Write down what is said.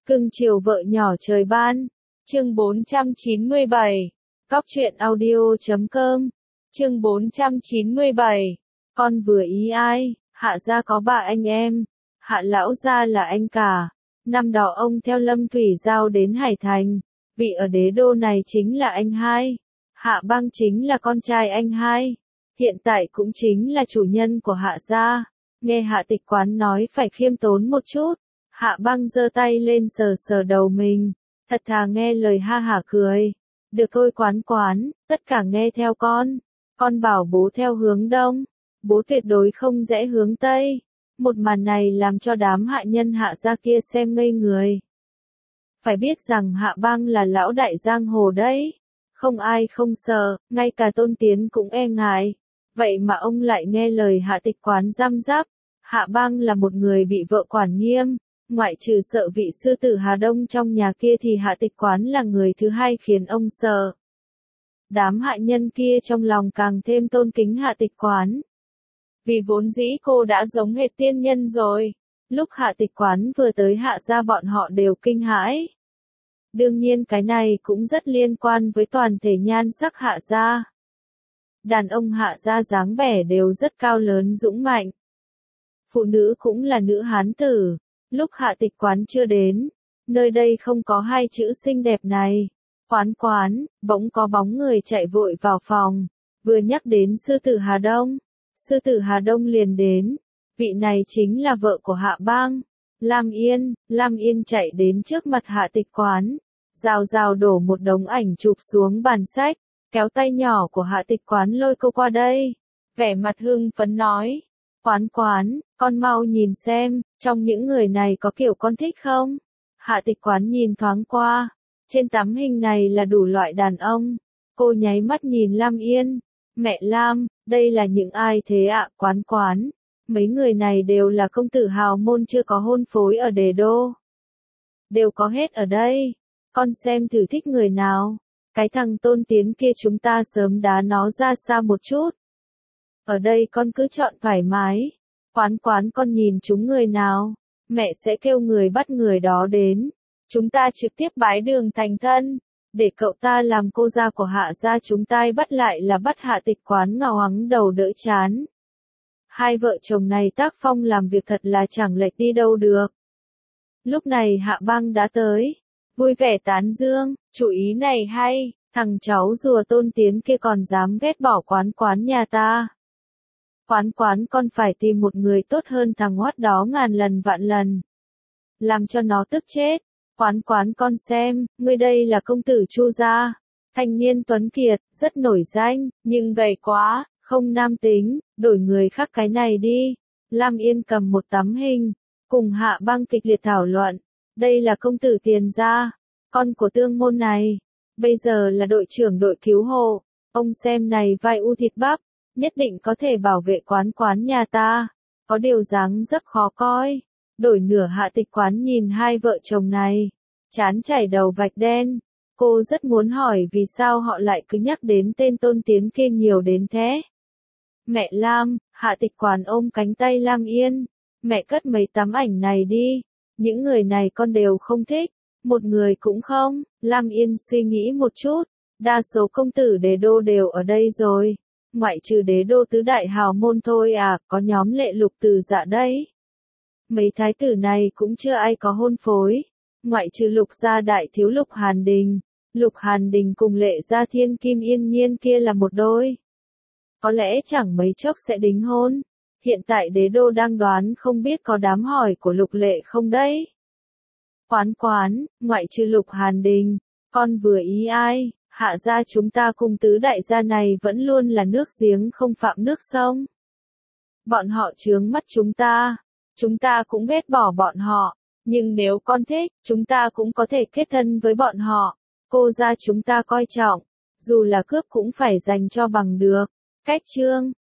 Cưng chiều vợ nhỏ trời ban. Chương 497. Cóc truyện audio.com. Chương 497. Con vừa ý ai? Hạ gia có 3 anh em. Hạ lão gia là anh cả. Năm đó ông theo Lâm Thủy Giao đến Hải Thành. Vị ở đế đô này chính là anh hai. Hạ băng chính là con trai anh hai. Hiện tại cũng chính là chủ nhân của Hạ gia. Nghe Hạ Tịch Quán nói phải khiêm tốn một chút. Hạ băng giơ tay lên sờ sờ đầu mình. Thật thà nghe lời ha hả cười. Được thôi Quán Quán, tất cả nghe theo con. Con bảo bố theo hướng đông. Bố tuyệt đối không rẽ hướng tây. Một màn này làm cho đám hạ nhân Hạ gia kia xem ngây người. Phải biết rằng Hạ băng là lão đại giang hồ đấy. Không ai không sợ, ngay cả Tôn Tiến cũng e ngại. Vậy mà ông lại nghe lời Hạ Tịch Quán răm rắp. Hạ băng là một người bị vợ quản nghiêm. Ngoại trừ sợ vị sư tử Hà Đông trong nhà kia thì Hạ Tịch Quán là người thứ hai khiến ông sợ. Đám hạ nhân kia trong lòng càng thêm tôn kính Hạ Tịch Quán. Vì vốn dĩ cô đã giống hệt tiên nhân rồi. Lúc Hạ Tịch Quán vừa tới Hạ gia bọn họ đều kinh hãi. Đương nhiên cái này cũng rất liên quan với toàn thể nhan sắc Hạ gia. Đàn ông Hạ gia dáng vẻ đều rất cao lớn dũng mạnh. Phụ nữ cũng là nữ hán tử. Lúc Hạ Tịch Quán chưa đến, nơi đây không có hai chữ xinh đẹp này. Quán Quán, bỗng có bóng người chạy vội vào phòng, vừa nhắc đến sư tử Hà Đông. Sư tử Hà Đông liền đến, vị này chính là vợ của Hạ băng, Lam Yên. Lam Yên chạy đến trước mặt Hạ Tịch Quán, rào rào đổ một đống ảnh chụp xuống bàn sách, kéo tay nhỏ của Hạ Tịch Quán lôi cô qua đây, vẻ mặt hưng phấn nói. Quán Quán, con mau nhìn xem, trong những người này có kiểu con thích không? Hạ Tịch Quán nhìn thoáng qua, trên tấm hình này là đủ loại đàn ông. Cô nháy mắt nhìn Lam Yên, mẹ Lam, đây là những ai thế ạ? Quán Quán, mấy người này đều là công tử hào môn chưa có hôn phối ở Đế Đô. Đều có hết ở đây, con xem thử thích người nào. Cái thằng Tôn Tiến kia chúng ta sớm đá nó ra xa một chút. Ở đây con cứ chọn thoải mái. Quán Quán con nhìn chúng người nào, mẹ sẽ kêu người bắt người đó đến. Chúng ta trực tiếp bái đường thành thân. Để cậu ta làm cô gia của Hạ gia chúng ta bắt lại là bắt Hạ Tịch Quán ngào hắng đầu đỡ chán. Hai vợ chồng này tác phong làm việc thật là chẳng lệch đi đâu được. Lúc này Hạ băng đã tới. Vui vẻ tán dương, chủ ý này hay, thằng cháu rùa Tôn Tiến kia còn dám ghét bỏ Quán Quán nhà ta. Quán Quán con phải tìm một người tốt hơn thằng hoát đó ngàn lần vạn lần. Làm cho nó tức chết. Quán Quán con xem, ngươi đây là công tử Chu gia. Thanh niên tuấn kiệt, rất nổi danh, nhưng gầy quá, không nam tính, đổi người khác cái này đi. Lam Yên cầm một tấm hình, cùng Hạ băng kịch liệt thảo luận. Đây là công tử Tiền gia, con của Tương môn này. Bây giờ là đội trưởng đội cứu hộ. Ông xem này vai u thịt bắp. Nhất định có thể bảo vệ Quán Quán nhà ta. Có điều dáng rất khó coi. Đổi nửa Hạ Tịch Quán nhìn hai vợ chồng này. Chán chảy đầu vạch đen. Cô rất muốn hỏi vì sao họ lại cứ nhắc đến tên Tôn Tiến kia nhiều đến thế. Mẹ Lam, Hạ Tịch Quán ôm cánh tay Lam Yên. Mẹ cất mấy tấm ảnh này đi. Những người này con đều không thích. Một người cũng không. Lam Yên suy nghĩ một chút. Đa số công tử Đế Đô đều ở đây rồi. Ngoại trừ Đế Đô tứ đại hào môn thôi à, có nhóm Lệ Lục Từ Dạ đấy. Mấy thái tử này cũng chưa ai có hôn phối. Ngoại trừ Lục gia đại thiếu Lục Hàn Đình. Lục Hàn Đình cùng Lệ gia Thiên Kim Yên Nhiên kia là một đôi. Có lẽ chẳng mấy chốc sẽ đính hôn. Hiện tại Đế Đô đang đoán không biết có đám hỏi của Lục Lệ không đấy. Quán Quán, ngoại trừ Lục Hàn Đình, con vừa ý ai? Hạ gia chúng ta cùng tứ đại gia này vẫn luôn là nước giếng không phạm nước sông. Bọn họ chướng mắt chúng ta cũng ghét bỏ bọn họ, nhưng nếu con thích, chúng ta cũng có thể kết thân với bọn họ. Cô gia chúng ta coi trọng, dù là cướp cũng phải dành cho bằng được. Cách chương